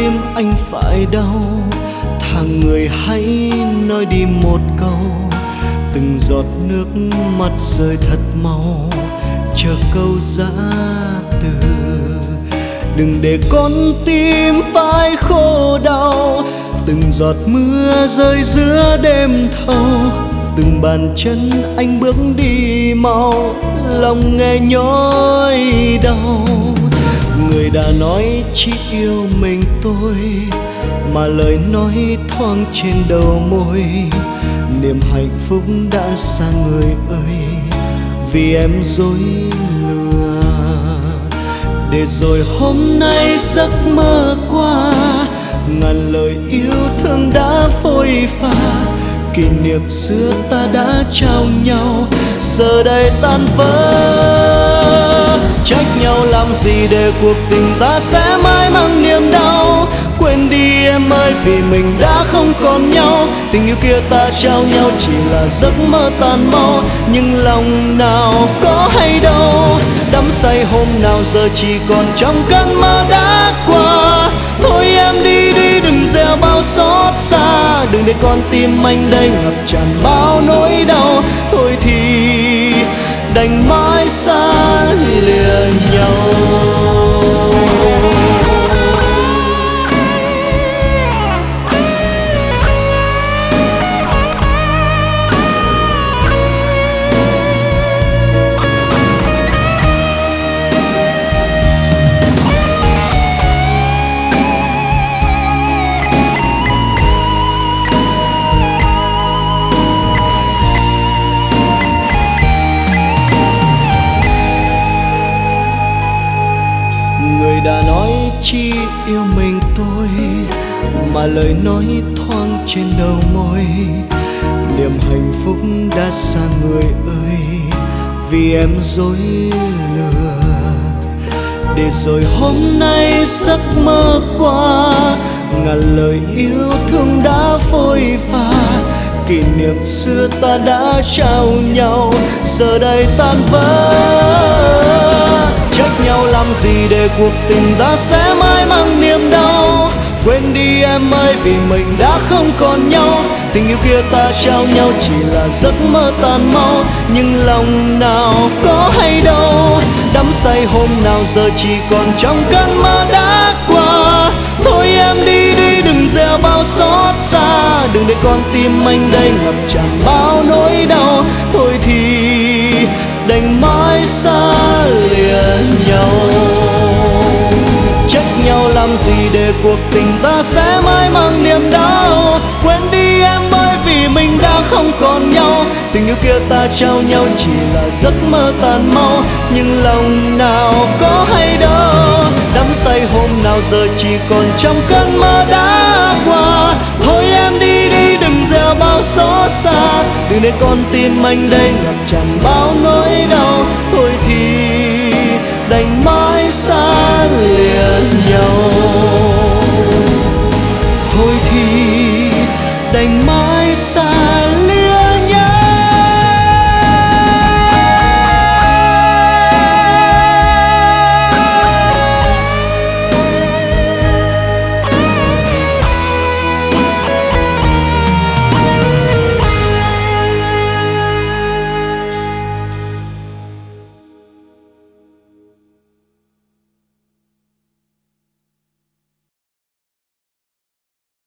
tim anh phải đau. Thằng người hãy nói đi một câu, từng giọt nước mắt rơi thật mau, chờ câu giã từ. Đừng để con tim phải khô đau, từng giọt mưa rơi giữa đêm thâu, từng bàn chân anh bước đi mau, lòng nghe nhói đau. Người đã nói chỉ yêu mình tôi, mà lời nói thoáng trên đầu môi. Niềm hạnh phúc đã xa người ơi, vì em dối lừa. Để rồi hôm nay giấc mơ qua, ngàn lời yêu thương đã phôi pha. Kỷ niệm xưa ta đã trao nhau, giờ đây tan vỡ. Trách nhau làm gì để cuộc tình ta sẽ mãi mang niềm đau. Quên đi em ơi, vì mình đã không còn nhau. Tình yêu kia ta trao nhau chỉ là giấc mơ tan mau, nhưng lòng nào có hay đâu. Đắm say hôm nào giờ chỉ còn trong cơn mơ đã qua. Thôi em đi đi, đừng gieo bao xót xa, đừng để con tim anh đây ngập tràn bao nỗi đau. Thôi thì đành mãi xa lìa nhau. Người đã nói chỉ yêu mình tôi, mà lời nói thoáng trên đầu môi. Niềm hạnh phúc đã xa người ơi, vì em dối lừa. Để rồi hôm nay giấc mơ qua, ngàn lời yêu thương đã phôi pha. Kỷ niệm xưa ta đã trao nhau, giờ đây tan vỡ. Trách nhau làm gì để cuộc tình ta sẽ mãi mang niềm đau. Quên đi em ơi, vì mình đã không còn nhau. Tình yêu kia ta trao nhau chỉ là giấc mơ tan mau, nhưng lòng nào có hay đâu. Đắm say hôm nào giờ chỉ còn trong cơn mơ đã qua. Thôi em đi đi, đừng gieo bao xót xa, đừng để con tim anh đây ngập tràn bao nỗi đau. Thôi thì đành mãi xa lìa nhau. Trách nhau làm gì để cuộc tình ta sẽ mãi mang niềm đau. Quên đi em ơi, vì mình đã không còn nhau. Tình yêu kia ta trao nhau chỉ là giấc mơ tan mau, nhưng lòng nào có hay đâu. Đắm say hôm nào giờ chỉ còn trong cơn mơ đã qua. Thôi em đi đi, đừng gieo bao xót xa, đừng để con tim anh đây ngập tràn bao nỗi đau. Thôi thì đành mãi xa lìa nhau.